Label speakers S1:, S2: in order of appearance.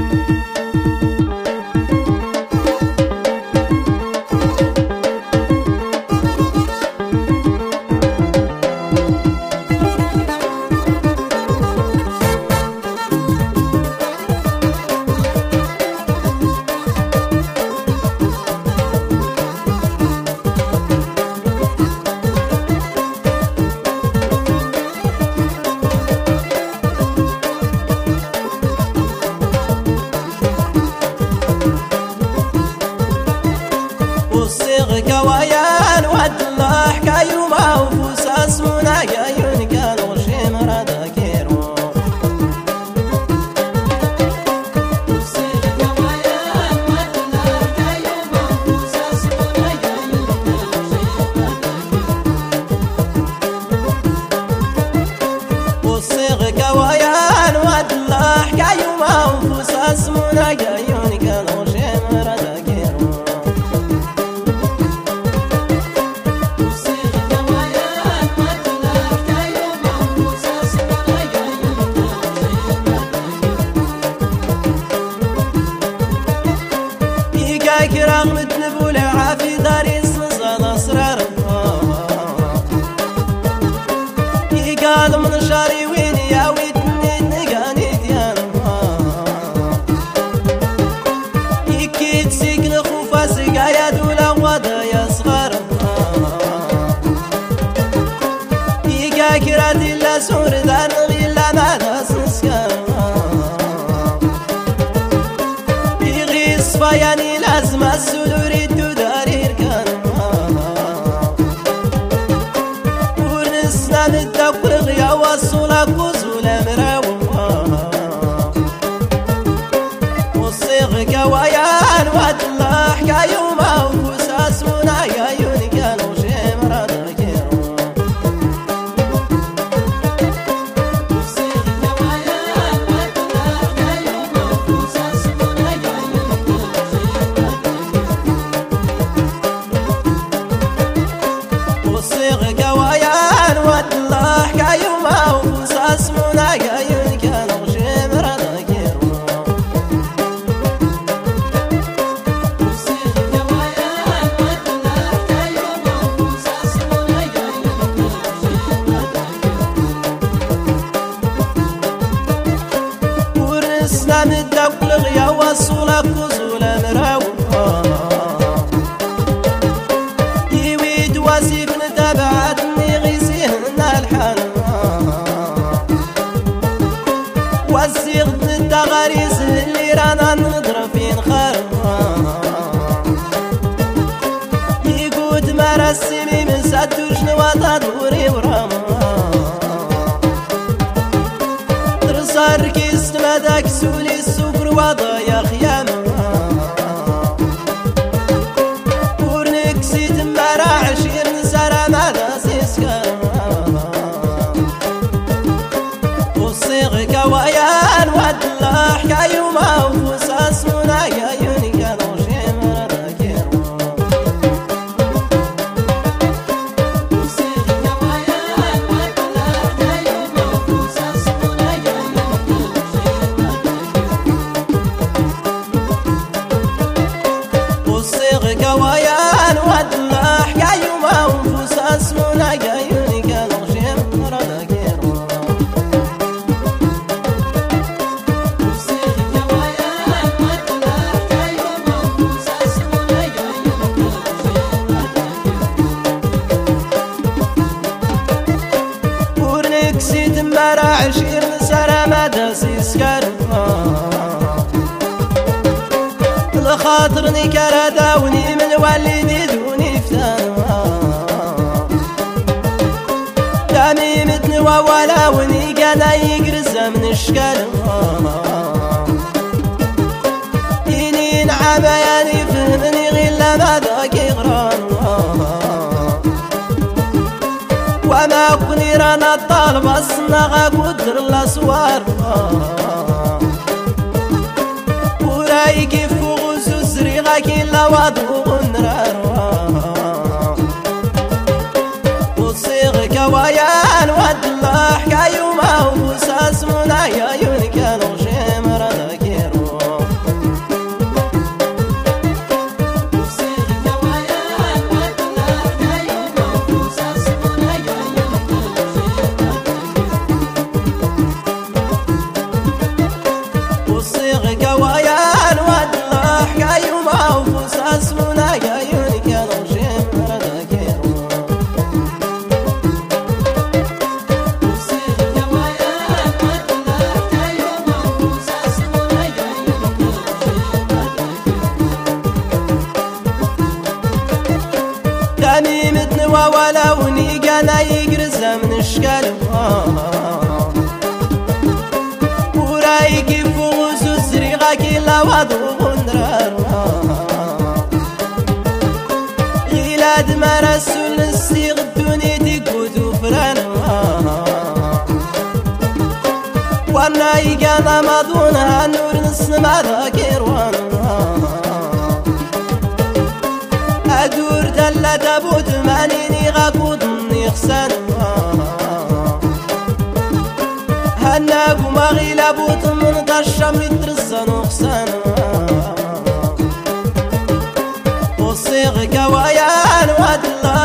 S1: كوايان ود الله حكايو ما وفوس اسمنا يايون كانوا شي مراد كيرو والصيغ كوايان ود الله حكايو ما وفوس اسمنا يايون كانوا شي مراد كيرو كرام متنبول عافي داري صنصان أسرار يقال من شاري وين يا ويتني نقاني ديان يكيد سيقن خوفا سقايا دولا وضا يا صغار يقا كراتي لا سور دار غيلا ماذا سنسكار يغي صفاياني لازم السلور الدودارير كان ورنسنا نتدور غيا وصولا كوزولا مراو والصيغ كوايان واد الله حكايو ما وفوس اسمنا يايون كانوا شي مراد كيرو والصيغ كوايان ود الله حكايو ما وفوس اسمنا يايون كانوا شي مراد كيرو ورسنا مدق غيا وصولا كوزولا مراو يويد واسيف نتابعتني غيسيهنا الحال واسيغ التغاريس اللي رانا نضرب في نخار يقود مرسمي من ساتور شنواتا دوري ورام ترصار كيست مداك سولي السفر وضايا خيام ورنكسيت مرا عشير نسارا ماذا سيسكار والصيغ كوايان ود الله حكايو ما وفوس اسمنا يايون كانوا شي مراد كيرو والصيغ كوايان ود الله حكايو ما وفوس اسمنا يايون كانوا شي مراد كيرو ورنكسيت مرا عشير نسارا ماذا سيسكار لخاطرني كرداوني من والدي دوني فتان دامي متنوى ولاوني كان يقرز من الشكال ينين عبياني فهمني غير ماذا كيغران وما كوني رانا الطالب الصناغة قدر الأسوار ورايقي فوق سريغا كلا وضوغ النرار والصيغ كوايان ود الله حكايو ما وفوس اسمنا يايون كانوا شي مراد كيرو وانا يقرز من اشكال ورايك فوز الزريغة كلا وضو ندرار غيلاد ما رسول السيغ الدنيا تقود فران وانا يقانا مضونها نور نسمع ذاكر أدور دلة تبوت مانيني غاقود نيخسان هناقو مغيلة بوت من طشم يترسان وخسان وصيغ كوايان واد الله